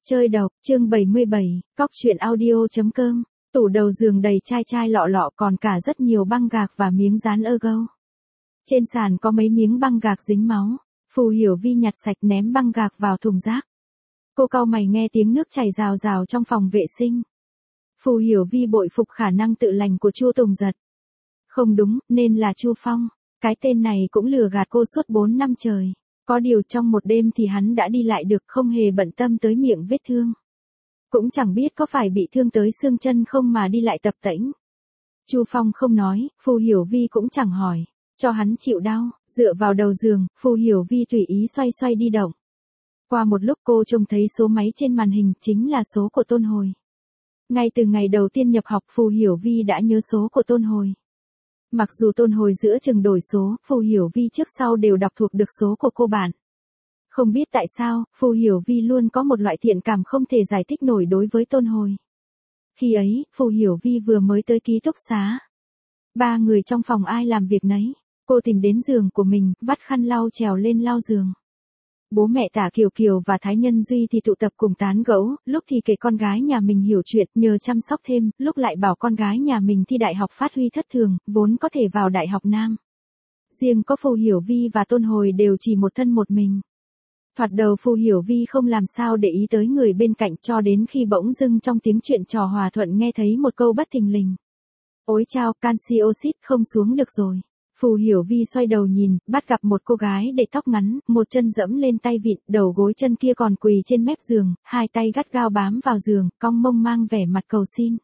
Chơi độc, chương 77, cóc truyện audio.com, tủ đầu giường đầy chai chai lọ lọ còn cả rất nhiều băng gạc và miếng dán ergo. Trên sàn có mấy miếng băng gạc dính máu, Phù Hiểu Vi nhặt sạch ném băng gạc vào thùng rác. Cô cau mày nghe tiếng nước chảy rào rào trong phòng vệ sinh. Phù Hiểu Vi bội phục khả năng tự lành của Chu Tùng Giật. Không đúng, nên là Chu Phong, cái tên này cũng lừa gạt cô suốt 4 năm trời. Có điều trong một đêm thì hắn đã đi lại được, không hề bận tâm tới miệng vết thương. Cũng chẳng biết có phải bị thương tới xương chân không mà đi lại tập tễnh. Chu Phong không nói, Phù Hiểu Vi cũng chẳng hỏi, cho hắn chịu đau, dựa vào đầu giường, Phù Hiểu Vi tùy ý xoay xoay đi động. Qua một lúc cô trông thấy số máy trên màn hình, chính là số của Tôn Hồi. Ngay từ ngày đầu tiên nhập học, Phù Hiểu Vi đã nhớ số của Tôn Hồi. Mặc dù Tôn Hồi giữa chừng đổi số, Phù Hiểu Vi trước sau đều đọc thuộc được số của cô bạn. Không biết tại sao, Phù Hiểu Vi luôn có một loại thiện cảm không thể giải thích nổi đối với Tôn Hồi. Khi ấy, Phù Hiểu Vi vừa mới tới ký túc xá. 3 người trong phòng ai làm việc nấy, cô tìm đến giường của mình, vắt khăn lau trèo lên lau giường. Bố mẹ Tả Kiều Kiều và Thái Nhân Duy thì tụ tập cùng tán gẫu, lúc thì kể con gái nhà mình hiểu chuyện nhờ chăm sóc thêm, lúc lại bảo con gái nhà mình thi đại học phát huy thất thường, vốn có thể vào đại học Nam. Riêng có Phù Hiểu Vi và Tôn Hồi đều chỉ một thân một mình. Thoạt đầu Phù Hiểu Vi không làm sao để ý tới người bên cạnh, cho đến khi bỗng dưng trong tiếng chuyện trò hòa thuận nghe thấy một câu bất thình lình. Ôi chao, canxi oxit không xuống được rồi. Phù Hiểu Vi xoay đầu nhìn, bắt gặp một cô gái để tóc ngắn, một chân dẫm lên tay vịn, đầu gối chân kia còn quỳ trên mép giường, hai tay gắt gao bám vào giường, cong mông mang vẻ mặt cầu xin.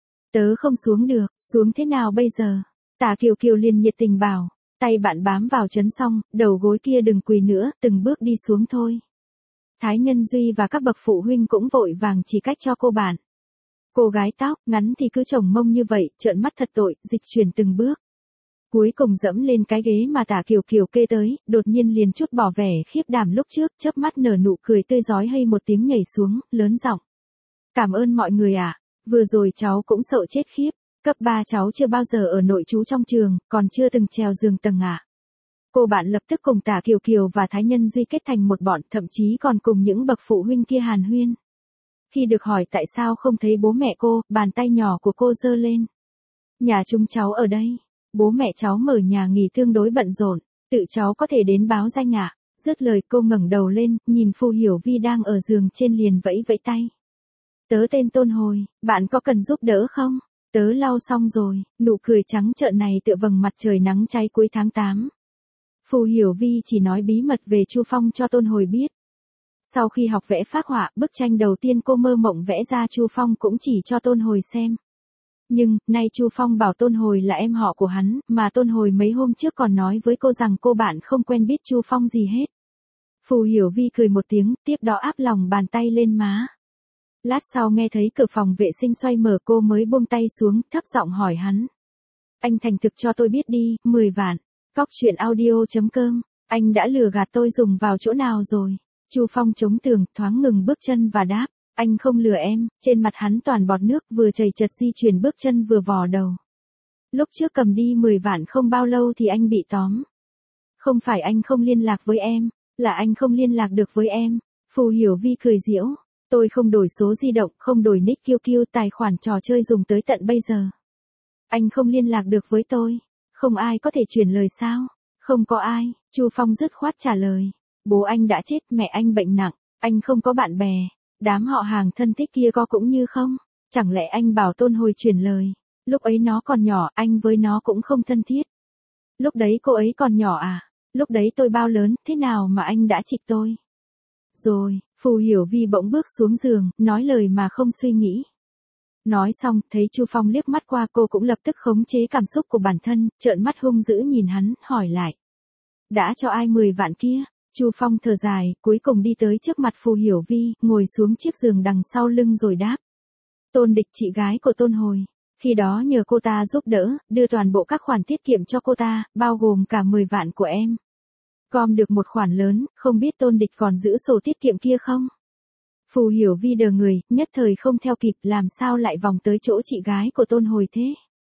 Tớ không xuống được, xuống thế nào bây giờ? Tả Kiều Kiều liền nhiệt tình bảo, tay bạn bám vào chấn xong, đầu gối kia đừng quỳ nữa, từng bước đi xuống thôi. Thái Nhân Duy và các bậc phụ huynh cũng vội vàng chỉ cách cho cô bạn. Cô gái tóc ngắn thì cứ chồng mông như vậy, trợn mắt thật tội, dịch chuyển từng bước. Cuối cùng dẫm lên cái ghế mà Tả Kiều Kiều kê tới, đột nhiên liền chút bỏ vẻ khiếp đảm lúc trước, chớp mắt nở nụ cười tươi rói, hay một tiếng nhảy xuống, lớn giọng. Cảm ơn mọi người ạ, vừa rồi cháu cũng sợ chết khiếp, cấp 3 cháu chưa bao giờ ở nội trú trong trường, còn chưa từng trèo giường tầng ạ. Cô bạn lập tức cùng Tả Kiều Kiều và Thái Nhân Duy kết thành một bọn, thậm chí còn cùng những bậc phụ huynh kia hàn huyên. Khi được hỏi tại sao không thấy bố mẹ cô, bàn tay nhỏ của cô giơ lên. Nhà chúng cháu ở đây. Bố mẹ cháu mở nhà nghỉ tương đối bận rộn, tự cháu có thể đến báo danh ạ. Dứt lời cô ngẩng đầu lên, nhìn Phù Hiểu Vi đang ở giường trên liền vẫy vẫy tay. Tớ tên Tôn Hồi, bạn có cần giúp đỡ không? Tớ lau xong rồi, nụ cười trắng trợn này tựa vầng mặt trời nắng cháy cuối tháng 8. Phù Hiểu Vi chỉ nói bí mật về Chu Phong cho Tôn Hồi biết. Sau khi học vẽ phác họa, bức tranh đầu tiên cô mơ mộng vẽ ra Chu Phong cũng chỉ cho Tôn Hồi xem. Nhưng, nay Chu Phong bảo Tôn Hồi là em họ của hắn, mà Tôn Hồi mấy hôm trước còn nói với cô rằng cô bạn không quen biết Chu Phong gì hết. Phù Hiểu Vi cười một tiếng, tiếp đó áp lòng bàn tay lên má. Lát sau nghe thấy cửa phòng vệ sinh xoay mở, cô mới buông tay xuống, thấp giọng hỏi hắn. Anh thành thực cho tôi biết đi, 10 vạn. Cóc truyện audio.com, anh đã lừa gạt tôi dùng vào chỗ nào rồi? Chu Phong chống tường, thoáng ngừng bước chân và đáp. Anh không lừa em, trên mặt hắn toàn bọt nước, vừa chầy chật di chuyển bước chân vừa vò đầu. Lúc trước cầm đi 10 vạn không bao lâu thì anh bị tóm. Không phải anh không liên lạc với em, là anh không liên lạc được với em. Phù Hiểu Vi cười giễu, tôi không đổi số di động, không đổi nick QQ, tài khoản trò chơi dùng tới tận bây giờ. Anh không liên lạc được với tôi, không ai có thể chuyển lời sao? Không có ai, Chu Phong dứt khoát trả lời. Bố anh đã chết, mẹ anh bệnh nặng, anh không có bạn bè. Đám họ hàng thân thích kia có cũng như không? Chẳng lẽ anh bảo Tôn Hồi chuyển lời? Lúc ấy nó còn nhỏ, anh với nó cũng không thân thiết. Lúc đấy cô ấy còn nhỏ à? Lúc đấy tôi bao lớn, thế nào mà anh đã trịch tôi? Rồi, Phù Hiểu Vi bỗng bước xuống giường, nói lời mà không suy nghĩ. Nói xong, thấy Chu Phong liếc mắt qua, cô cũng lập tức khống chế cảm xúc của bản thân, trợn mắt hung dữ nhìn hắn, hỏi lại. Đã cho ai 10 vạn kia? Chu Phong thở dài, cuối cùng đi tới trước mặt Phù Hiểu Vi, ngồi xuống chiếc giường đằng sau lưng rồi đáp. Tôn Địch, chị gái của Tôn Hồi. Khi đó nhờ cô ta giúp đỡ, đưa toàn bộ các khoản tiết kiệm cho cô ta, bao gồm cả 10 vạn của em. Gom được một khoản lớn, không biết Tôn Địch còn giữ sổ tiết kiệm kia không? Phù Hiểu Vi đờ người, nhất thời không theo kịp, làm sao lại vòng tới chỗ chị gái của Tôn Hồi thế?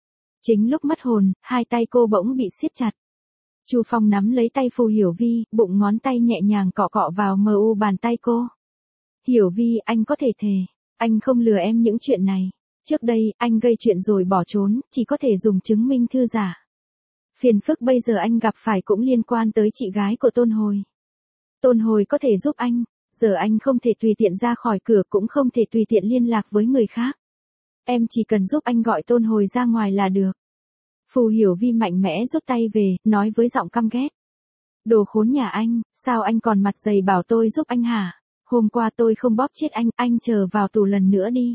Chính lúc mất hồn, hai tay cô bỗng bị siết chặt. Chu Phong nắm lấy tay Phù Hiểu Vi, bụng ngón tay nhẹ nhàng cọ cọ vào mờ u bàn tay cô. Hiểu Vi, anh có thể thề, anh không lừa em những chuyện này. Trước đây, anh gây chuyện rồi bỏ trốn, chỉ có thể dùng chứng minh thư giả. Phiền phức bây giờ anh gặp phải cũng liên quan tới chị gái của Tôn Hồi. Tôn Hồi có thể giúp anh, giờ anh không thể tùy tiện ra khỏi cửa cũng không thể tùy tiện liên lạc với người khác. Em chỉ cần giúp anh gọi Tôn Hồi ra ngoài là được. Phù Hiểu Vi mạnh mẽ rút tay về, nói với giọng căm ghét. Đồ khốn nhà anh, sao anh còn mặt dày bảo tôi giúp anh hả? Hôm qua tôi không bóp chết anh chờ vào tù lần nữa đi.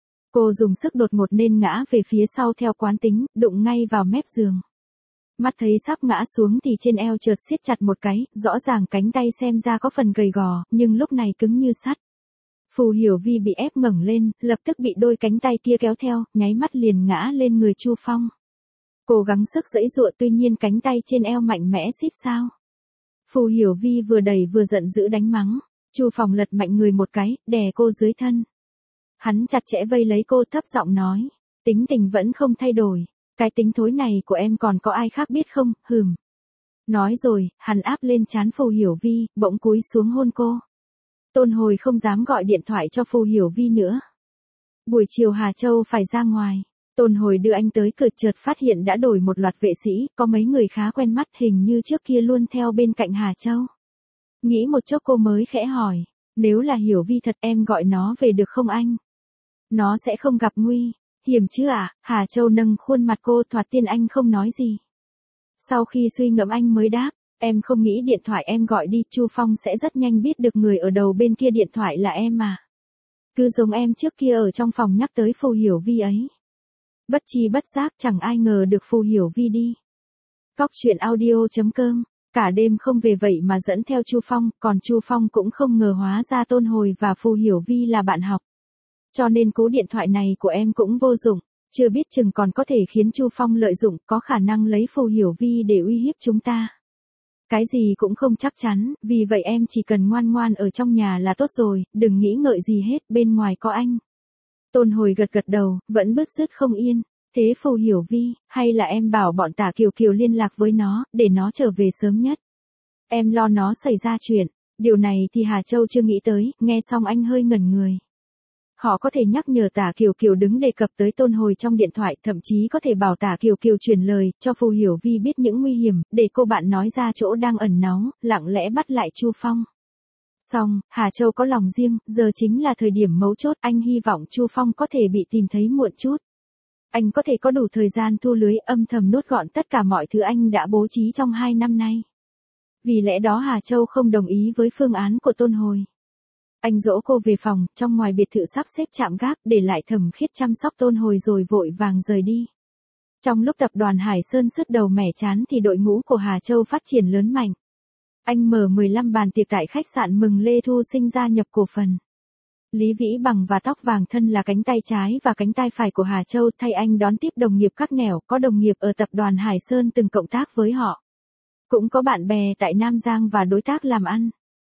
Cô dùng sức đột ngột nên ngã về phía sau theo quán tính, đụng ngay vào mép giường. Mắt thấy sắp ngã xuống thì trên eo chợt siết chặt một cái, rõ ràng cánh tay xem ra có phần gầy gò, nhưng lúc này cứng như sắt. Phù Hiểu Vi bị ép ngẩng lên, lập tức bị đôi cánh tay kia kéo theo, nháy mắt liền ngã lên người Chu Phong. Cố gắng sức giãy giụa tuy nhiên cánh tay trên eo mạnh mẽ xít sao. Phù Hiểu Vi vừa đẩy vừa giận dữ đánh mắng. Chu Phong lật mạnh người một cái, đè cô dưới thân. Hắn chặt chẽ vây lấy cô thấp giọng nói. Tính tình vẫn không thay đổi. Cái tính thối này của em còn có ai khác biết không, hừm. Nói rồi, hắn áp lên trán Phù Hiểu Vi, bỗng cúi xuống hôn cô. Tôn Hồi không dám gọi điện thoại cho Phù Hiểu Vi nữa. Buổi chiều Hà Châu phải ra ngoài. Tôn Hồi đưa anh tới cửa chợt phát hiện đã đổi một loạt vệ sĩ, có mấy người khá quen mắt hình như trước kia luôn theo bên cạnh Hà Châu. Nghĩ một chốc cô mới khẽ hỏi, nếu là Hiểu Vi thật em gọi nó về được không anh? Nó sẽ không gặp nguy hiểm chứ à? Hà Châu nâng khuôn mặt cô thoạt tiên anh không nói gì. Sau khi suy ngẫm anh mới đáp, em không nghĩ điện thoại em gọi đi, Chu Phong sẽ rất nhanh biết được người ở đầu bên kia điện thoại là em mà. Cứ giống em trước kia ở trong phòng nhắc tới Phù Hiểu Vi ấy. Bất chi bất giác chẳng ai ngờ được Phù Hiểu Vi đi. Cóc truyện audio.com. Cả đêm không về vậy mà dẫn theo Chu Phong, còn Chu Phong cũng không ngờ hóa ra Tôn Hồi và Phù Hiểu Vi là bạn học. Cho nên cú điện thoại này của em cũng vô dụng, chưa biết chừng còn có thể khiến Chu Phong lợi dụng, có khả năng lấy Phù Hiểu Vi để uy hiếp chúng ta. Cái gì cũng không chắc chắn, vì vậy em chỉ cần ngoan ngoan ở trong nhà là tốt rồi, đừng nghĩ ngợi gì hết, bên ngoài có anh. Tôn Hồi gật gật đầu, vẫn bứt rứt không yên. Thế Phù Hiểu Vi, hay là em bảo bọn Tả Kiều Kiều liên lạc với nó, để nó trở về sớm nhất. Em lo nó xảy ra chuyện, điều này thì Hà Châu chưa nghĩ tới, nghe xong anh hơi ngẩn người. Họ có thể nhắc nhở Tả Kiều Kiều đứng đề cập tới Tôn Hồi trong điện thoại, thậm chí có thể bảo Tả Kiều Kiều truyền lời, cho Phù Hiểu Vi biết những nguy hiểm, để cô bạn nói ra chỗ đang ẩn náu, lặng lẽ bắt lại Chu Phong. Xong, Hà Châu có lòng riêng, giờ chính là thời điểm mấu chốt, anh hy vọng Chu Phong có thể bị tìm thấy muộn chút. Anh có thể có đủ thời gian thu lưới âm thầm nuốt gọn tất cả mọi thứ anh đã bố trí trong 2 năm nay. Vì lẽ đó Hà Châu không đồng ý với phương án của Tôn Hồi. Anh dỗ cô về phòng, trong ngoài biệt thự sắp xếp trạm gác, để lại Thẩm Khiết chăm sóc Tôn Hồi rồi vội vàng rời đi. Trong lúc tập đoàn Hải Sơn sứt đầu mẻ chán thì đội ngũ của Hà Châu phát triển lớn mạnh. Anh mở 15 bàn tiệc tại khách sạn mừng Lê Thu Sinh gia nhập cổ phần. Lý Vĩ Bằng và Tóc Vàng thân là cánh tay trái và cánh tay phải của Hà Châu, thay anh đón tiếp đồng nghiệp các nẻo, có đồng nghiệp ở tập đoàn Hải Sơn từng cộng tác với họ. Cũng có bạn bè tại Nam Giang và đối tác làm ăn.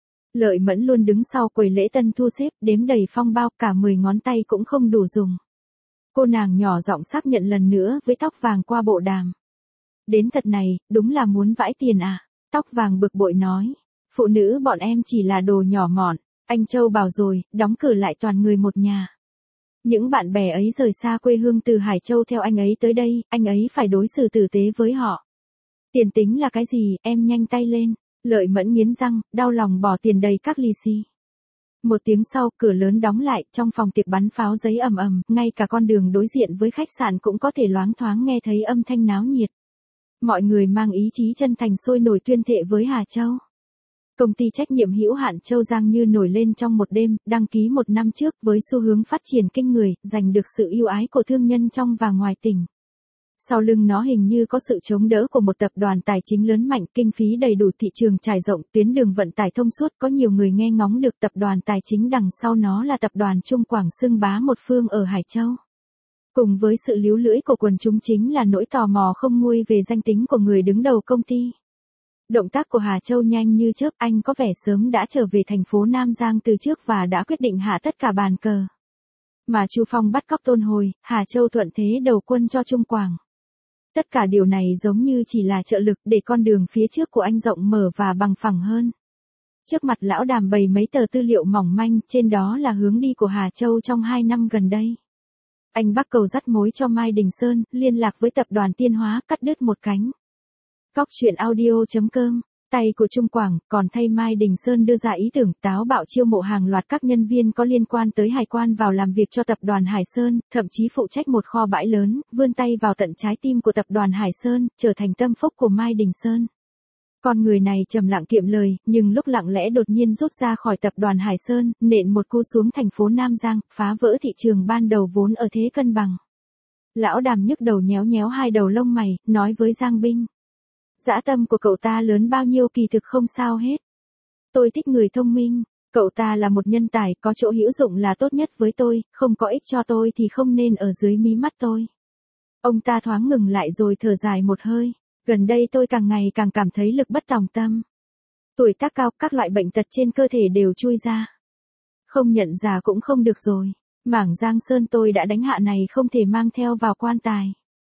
Lợi Mẫn luôn đứng sau quầy lễ tân thu xếp, đếm đầy phong bao, cả 10 ngón tay cũng không đủ dùng. Cô nàng nhỏ giọng xác nhận lần nữa với Tóc Vàng qua bộ đàm. Đến thật này, đúng là muốn vãi tiền à? Tóc Vàng bực bội nói. Phụ nữ bọn em chỉ là đồ nhỏ mọn. Anh Châu bảo rồi, đóng cửa lại toàn người một nhà. Những bạn bè ấy rời xa quê hương từ Hải Châu theo anh ấy tới đây, anh ấy phải đối xử tử tế với họ. Tiền tính là cái gì, em nhanh tay lên. Lợi Mẫn nghiến răng, đau lòng bỏ tiền đầy các lì xì. Một tiếng sau, cửa lớn đóng lại, trong phòng tiệc bắn pháo giấy ầm ầm, ngay cả con đường đối diện với khách sạn cũng có thể loáng thoáng nghe thấy âm thanh náo nhiệt. Mọi người mang ý chí chân thành sôi nổi tuyên thệ với Hà Châu. Công ty trách nhiệm hữu hạn Châu Giang như nổi lên trong một đêm, đăng ký 1 năm trước với xu hướng phát triển kinh người, giành được sự yêu ái của thương nhân trong và ngoài tỉnh. Sau lưng nó hình như có sự chống đỡ của một tập đoàn tài chính lớn mạnh, kinh phí đầy đủ, thị trường trải rộng, tuyến đường vận tải thông suốt, có nhiều người nghe ngóng được. Tập đoàn tài chính đằng sau nó là tập đoàn Trung Quảng xưng bá một phương ở Hải Châu. Cùng với sự líu lưỡi của quần chúng chính là nỗi tò mò không nguôi về danh tính của người đứng đầu công ty. Động tác của Hà Châu nhanh như chớp, anh có vẻ sớm đã trở về thành phố Nam Giang từ trước và đã quyết định hạ tất cả bàn cờ. Mà Chu Phong bắt cóc Tôn Hồi, Hà Châu thuận thế đầu quân cho Trung Quảng. Tất cả điều này giống như chỉ là trợ lực để con đường phía trước của anh rộng mở và bằng phẳng hơn. Trước mặt lão Đàm bày mấy tờ tư liệu mỏng manh, trên đó là hướng đi của Hà Châu trong 2 năm gần đây. Anh bắt cầu dắt mối cho Mai Đình Sơn, liên lạc với tập đoàn Tiên Hóa, cắt đứt một cánh. Cóc truyện audio.com, tay của Trung Quảng, còn thay Mai Đình Sơn đưa ra ý tưởng táo bạo chiêu mộ hàng loạt các nhân viên có liên quan tới hải quan vào làm việc cho tập đoàn Hải Sơn, thậm chí phụ trách một kho bãi lớn, vươn tay vào tận trái tim của tập đoàn Hải Sơn, trở thành tâm phúc của Mai Đình Sơn. Con người này trầm lặng kiệm lời, nhưng lúc lặng lẽ đột nhiên rút ra khỏi tập đoàn Hải Sơn, nện một cú xuống thành phố Nam Giang, phá vỡ thị trường ban đầu vốn ở thế cân bằng. Lão Đàm nhức đầu nhéo nhéo hai đầu lông mày, nói với Giang Binh. Dã tâm của cậu ta lớn bao nhiêu kỳ thực không sao hết. Tôi thích người thông minh, cậu ta là một nhân tài, có chỗ hữu dụng là tốt nhất với tôi, không có ích cho tôi thì không nên ở dưới mí mắt tôi. Ông ta thoáng ngừng lại rồi thở dài một hơi. Gần đây tôi càng ngày càng cảm thấy lực bất tòng tâm. Tuổi tác cao, các loại bệnh tật trên cơ thể đều chui ra. Không nhận già cũng không được rồi. Mảng Giang Sơn tôi đã đánh hạ này không thể mang theo vào quan tài.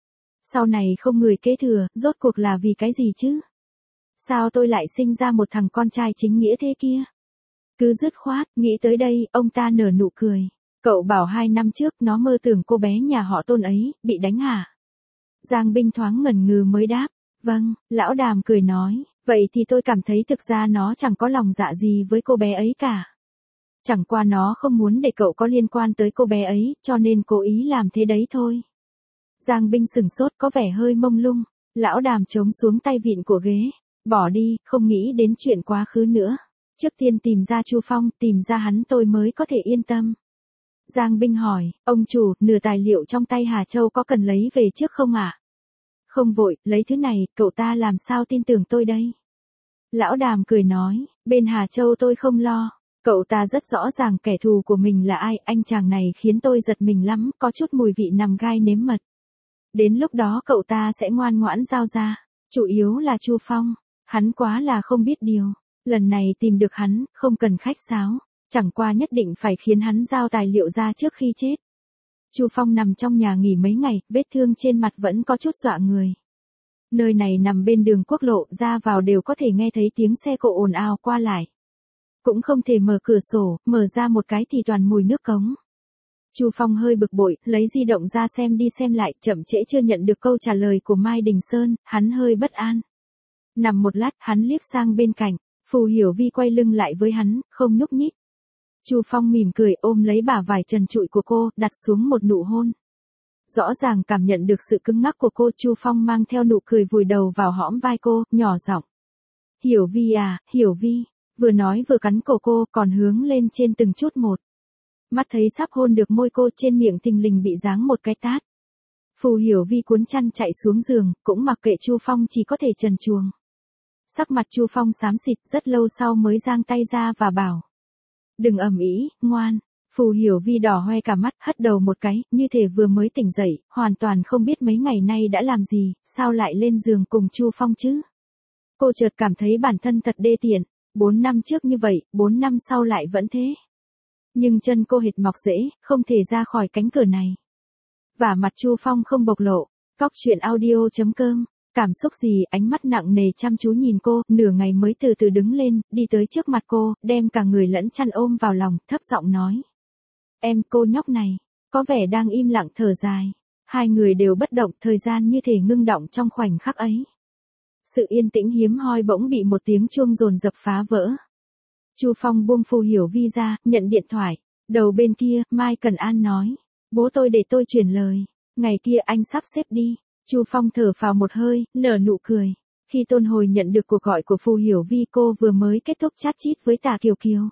Sau này không người kế thừa, rốt cuộc là vì cái gì chứ? Sao tôi lại sinh ra một thằng con trai chính nghĩa thế kia? Cứ dứt khoát, nghĩ tới đây, ông ta nở nụ cười. Cậu bảo 2 năm trước nó mơ tưởng cô bé nhà họ Tôn ấy, bị đánh hả? Giang Binh thoáng ngần ngừ mới đáp. Vâng, lão Đàm cười nói, vậy thì tôi cảm thấy thực ra nó chẳng có lòng dạ gì với cô bé ấy cả. Chẳng qua nó không muốn để cậu có liên quan tới cô bé ấy, cho nên cố ý làm thế đấy thôi. Giang Binh sửng sốt có vẻ hơi mông lung, lão Đàm chống xuống tay vịn của ghế, bỏ đi, không nghĩ đến chuyện quá khứ nữa. Trước tiên tìm ra Chu Phong, tìm ra hắn tôi mới có thể yên tâm. Giang Binh hỏi, ông chủ, nửa tài liệu trong tay Hà Châu có cần lấy về trước không ạ? Không vội, lấy thứ này, cậu ta làm sao tin tưởng tôi đây? Lão Đàm cười nói, bên Hà Châu tôi không lo. Cậu ta rất rõ ràng kẻ thù của mình là ai, anh chàng này khiến tôi giật mình lắm, có chút mùi vị nằm gai nếm mật. Đến lúc đó cậu ta sẽ ngoan ngoãn giao ra. Chủ yếu là Chu Phong, hắn quá là không biết điều. Lần này tìm được hắn, không cần khách sáo. Chẳng qua nhất định phải khiến hắn giao tài liệu ra trước khi chết. Chu Phong nằm trong nhà nghỉ mấy ngày, vết thương trên mặt vẫn có chút dọa người. Nơi này nằm bên đường quốc lộ, ra vào đều có thể nghe thấy tiếng xe cộ ồn ào qua lại. Cũng không thể mở cửa sổ, mở ra một cái thì toàn mùi nước cống. Chu Phong hơi bực bội, lấy di động ra xem đi xem lại, chậm trễ chưa nhận được câu trả lời của Mai Đình Sơn, hắn hơi bất an. Nằm một lát, hắn liếc sang bên cạnh, Phù Hiểu Vi quay lưng lại với hắn, không nhúc nhích. Chu Phong mỉm cười ôm lấy bả vai trần trụi của cô, đặt xuống một nụ hôn. Rõ ràng cảm nhận được sự cứng ngắc của cô, Chu Phong mang theo nụ cười vùi đầu vào hõm vai cô, nhỏ giọng. Hiểu Vi à, Hiểu Vi, vừa nói vừa cắn cổ cô, còn hướng lên trên từng chút một. Mắt thấy sắp hôn được môi cô, trên miệng thình lình bị giáng một cái tát. Phù Hiểu Vi cuốn chăn chạy xuống giường, cũng mặc kệ Chu Phong chỉ có thể trần truồng. Sắc mặt Chu Phong xám xịt, rất lâu sau mới giang tay ra và bảo. Đừng ầm ĩ, ngoan. Phù Hiểu Vi đỏ hoe cả mắt, hất đầu một cái, như thể vừa mới tỉnh dậy, hoàn toàn không biết mấy ngày nay đã làm gì, sao lại lên giường cùng Chu Phong chứ. Cô chợt cảm thấy bản thân thật đê tiện, 4 năm trước như vậy, 4 năm sau lại vẫn thế. Nhưng chân cô hệt mọc rễ, không thể ra khỏi cánh cửa này. Và mặt Chu Phong không bộc lộ. Cóc truyện audio.com. Cảm xúc gì, ánh mắt nặng nề chăm chú nhìn cô, nửa ngày mới từ từ đứng lên, đi tới trước mặt cô, đem cả người lẫn chăn ôm vào lòng, thấp giọng nói. Em, cô nhóc này, có vẻ đang im lặng thở dài. Hai người đều bất động, thời gian như thể ngưng động trong khoảnh khắc ấy. Sự yên tĩnh hiếm hoi bỗng bị một tiếng chuông dồn dập phá vỡ. Chu Phong buông Phù Hiểu Vi ra, nhận điện thoại. Đầu bên kia, Mai Cần An nói. Bố tôi để tôi chuyển lời. Ngày kia anh sắp xếp đi. Chu Phong thở phào một hơi, nở nụ cười. Khi Tôn Hồi nhận được cuộc gọi của Phù Hiểu Vi, cô vừa mới kết thúc chat chít với Tả Kiều Kiều.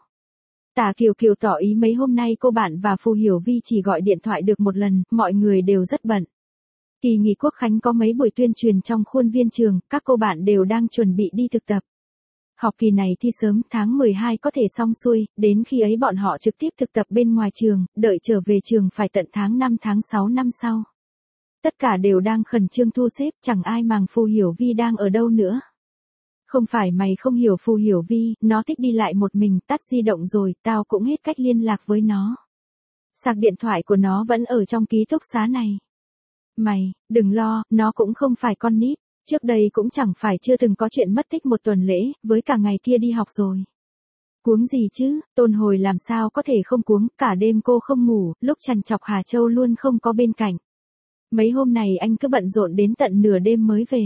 Tả Kiều Kiều tỏ ý mấy hôm nay cô bạn và Phù Hiểu Vi chỉ gọi điện thoại được một lần, mọi người đều rất bận. Kỳ nghỉ Quốc khánh có mấy buổi tuyên truyền trong khuôn viên trường, các cô bạn đều đang chuẩn bị đi thực tập. Học kỳ này thi sớm, tháng 12 có thể xong xuôi, đến khi ấy bọn họ trực tiếp thực tập bên ngoài trường, đợi trở về trường phải tận tháng 5 tháng 6 năm sau. Tất cả đều đang khẩn trương thu xếp, chẳng ai màng Phù Hiểu Vi đang ở đâu nữa. Không phải mày không hiểu Phù Hiểu Vi, nó thích đi lại một mình, tắt di động rồi, tao cũng hết cách liên lạc với nó. Sạc điện thoại của nó vẫn ở trong ký túc xá này. Mày, đừng lo, nó cũng không phải con nít. Trước đây cũng chẳng phải chưa từng có chuyện mất tích một tuần lễ, với cả ngày kia đi học rồi. Cuống gì chứ, Tôn Hồi làm sao có thể không cuống, cả đêm cô không ngủ, lúc trằn trọc Hà Châu luôn không có bên cạnh. Mấy hôm này anh cứ bận rộn đến tận nửa đêm mới về.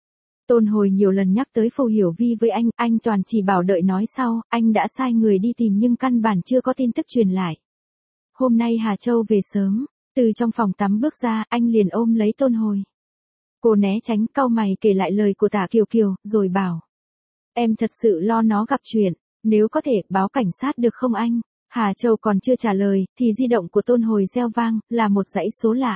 Tôn Hồi nhiều lần nhắc tới Phù Hiểu Vi với anh toàn chỉ bảo đợi nói sau, anh đã sai người đi tìm nhưng căn bản chưa có tin tức truyền lại. Hôm nay Hà Châu về sớm, từ trong phòng tắm bước ra, anh liền ôm lấy Tôn Hồi. Cô né tránh, cau mày kể lại lời của Tạ Kiều Kiều, rồi bảo. Em thật sự lo nó gặp chuyện, nếu có thể báo cảnh sát được không anh? Hà Châu còn chưa trả lời, thì di động của Tôn Hồi reo vang, là một dãy số lạ.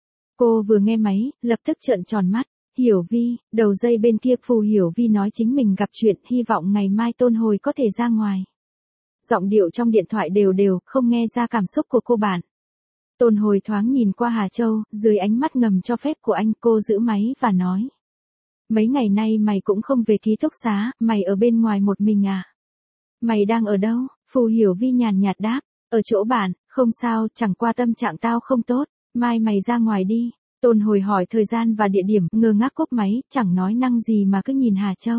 Cô vừa nghe máy, lập tức trợn tròn mắt. Hiểu Vi, đầu dây bên kia Phù Hiểu Vi nói chính mình gặp chuyện, hy vọng ngày mai Tôn Hồi có thể ra ngoài. Giọng điệu trong điện thoại đều, không nghe ra cảm xúc của cô bạn. Tôn Hồi thoáng nhìn qua Hà Châu, dưới ánh mắt ngầm cho phép của anh, cô giữ máy và nói. Mấy ngày nay mày cũng không về ký túc xá, mày ở bên ngoài một mình à? Mày đang ở đâu? Phù Hiểu Vi nhàn nhạt đáp, ở chỗ bạn, không sao, chẳng qua tâm trạng tao không tốt, mai mày ra ngoài đi. Tôn Hồi hỏi thời gian và địa điểm, ngơ ngác cúp máy, chẳng nói năng gì mà cứ nhìn Hà Châu.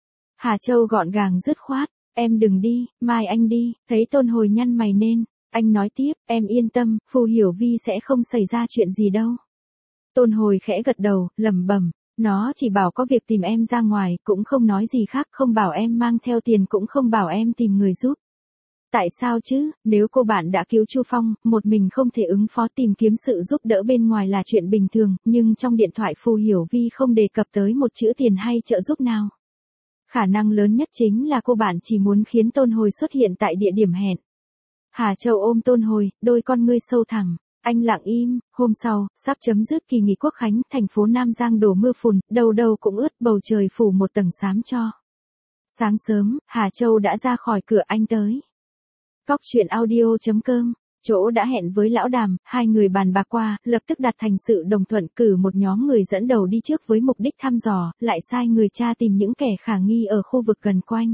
Hà Châu gọn gàng dứt khoát, em đừng đi, mai anh đi, thấy Tôn Hồi nhăn mày nên, anh nói tiếp, em yên tâm, Phù Hiểu Vi sẽ không xảy ra chuyện gì đâu. Tôn Hồi khẽ gật đầu, lẩm bẩm, nó chỉ bảo có việc tìm em ra ngoài, cũng không nói gì khác, không bảo em mang theo tiền cũng không bảo em tìm người giúp. Tại sao chứ, nếu cô bạn đã cứu Chu Phong, một mình không thể ứng phó tìm kiếm sự giúp đỡ bên ngoài là chuyện bình thường, nhưng trong điện thoại Phù Hiểu Vi không đề cập tới một chữ tiền hay trợ giúp nào. Khả năng lớn nhất chính là cô bạn chỉ muốn khiến Tôn Hồi xuất hiện tại địa điểm hẹn. Hà Châu ôm Tôn Hồi, đôi con ngươi sâu thẳm. Anh lặng im, hôm sau, sắp chấm dứt kỳ nghỉ Quốc khánh, thành phố Nam Giang đổ mưa phùn, đầu đầu cũng ướt, bầu trời phủ một tầng xám cho. Sáng sớm, Hà Châu đã ra khỏi cửa, anh tới. Góc chuyện audio.com, chỗ đã hẹn với Lão Đàm, hai người bàn bạc qua, lập tức đặt thành sự đồng thuận cử một nhóm người dẫn đầu đi trước với mục đích thăm dò, lại sai người tra tìm những kẻ khả nghi ở khu vực gần quanh.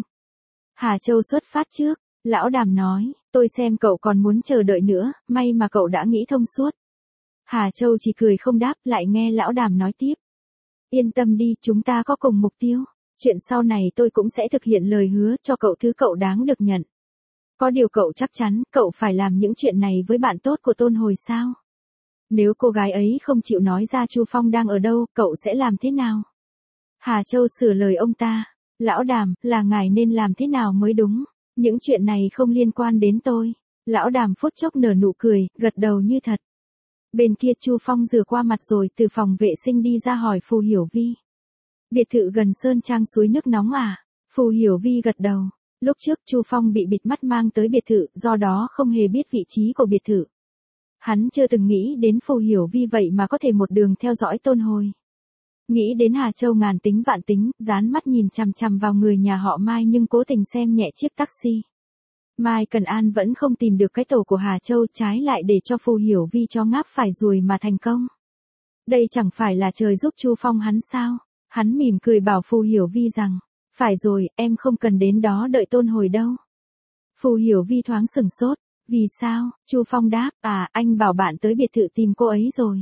Hà Châu xuất phát trước. Lão Đàm nói, tôi xem cậu còn muốn chờ đợi nữa, may mà cậu đã nghĩ thông suốt. Hà Châu chỉ cười không đáp, lại nghe Lão Đàm nói tiếp. Yên tâm đi, chúng ta có cùng mục tiêu. Chuyện sau này tôi cũng sẽ thực hiện lời hứa cho cậu thứ cậu đáng được nhận. Có điều cậu chắc chắn, cậu phải làm những chuyện này với bạn tốt của Tôn Hồi sao? Nếu cô gái ấy không chịu nói ra Chu Phong đang ở đâu, cậu sẽ làm thế nào? Hà Châu sửa lời ông ta. Lão Đàm, là ngài nên làm thế nào mới đúng? Những chuyện này không liên quan đến tôi. Lão Đàm phút chốc nở nụ cười, gật đầu như thật. Bên kia Chu Phong rửa qua mặt rồi từ phòng vệ sinh đi ra hỏi Phù Hiểu Vi. Biệt thự gần Sơn Trang suối nước nóng à? Phù Hiểu Vi gật đầu. Lúc trước Chu Phong bị bịt mắt mang tới biệt thự, do đó không hề biết vị trí của biệt thự. Hắn chưa từng nghĩ đến Phù Hiểu Vi vậy mà có thể một đường theo dõi Tôn Hồi. Nghĩ đến Hà Châu ngàn tính vạn tính, dán mắt nhìn chằm chằm vào người nhà họ Mai nhưng cố tình xem nhẹ chiếc taxi. Mai Cần An vẫn không tìm được cái tổ của Hà Châu, trái lại để cho Phù Hiểu Vi cho ngáp phải ruồi mà thành công. Đây chẳng phải là trời giúp Chu Phong hắn sao? Hắn mỉm cười bảo Phù Hiểu Vi rằng, phải rồi, em không cần đến đó đợi Tôn Hồi đâu. Phù Hiểu Vi thoáng sửng sốt, vì sao? Chu Phong đáp, anh bảo bạn tới biệt thự tìm cô ấy rồi.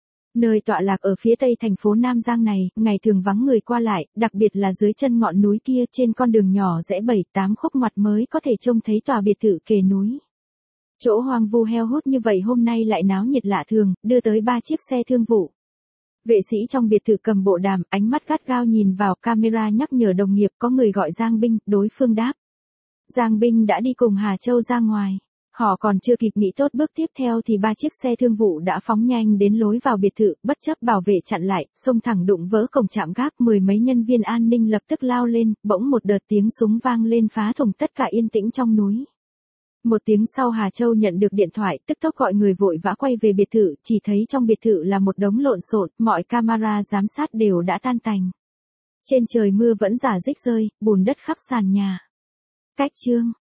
Nơi tọa lạc ở phía tây thành phố Nam Giang này, ngày thường vắng người qua lại, đặc biệt là dưới chân ngọn núi kia trên con đường nhỏ rẽ 7-8 khúc ngoặt mới có thể trông thấy tòa biệt thự kề núi. Chỗ hoang vu heo hút như vậy hôm nay lại náo nhiệt lạ thường, đưa tới 3 chiếc xe thương vụ. Vệ sĩ trong biệt thự cầm bộ đàm, ánh mắt gắt gao nhìn vào camera nhắc nhở đồng nghiệp, có người gọi Giang Binh, đối phương đáp. Giang Binh đã đi cùng Hà Châu ra ngoài. Họ còn chưa kịp nghĩ tốt bước tiếp theo thì 3 chiếc xe thương vụ đã phóng nhanh đến lối vào biệt thự, bất chấp bảo vệ chặn lại, xông thẳng đụng vỡ cổng trạm gác, 10 mấy nhân viên an ninh lập tức lao lên, bỗng một đợt tiếng súng vang lên phá thủng tất cả yên tĩnh trong núi. Một tiếng sau Hà Châu nhận được điện thoại, tức tốc gọi người vội vã quay về biệt thự, chỉ thấy trong biệt thự là một đống lộn xộn, mọi camera giám sát đều đã tan tành. Trên trời mưa vẫn rả rích rơi, bùn đất khắp sàn nhà. Cách chương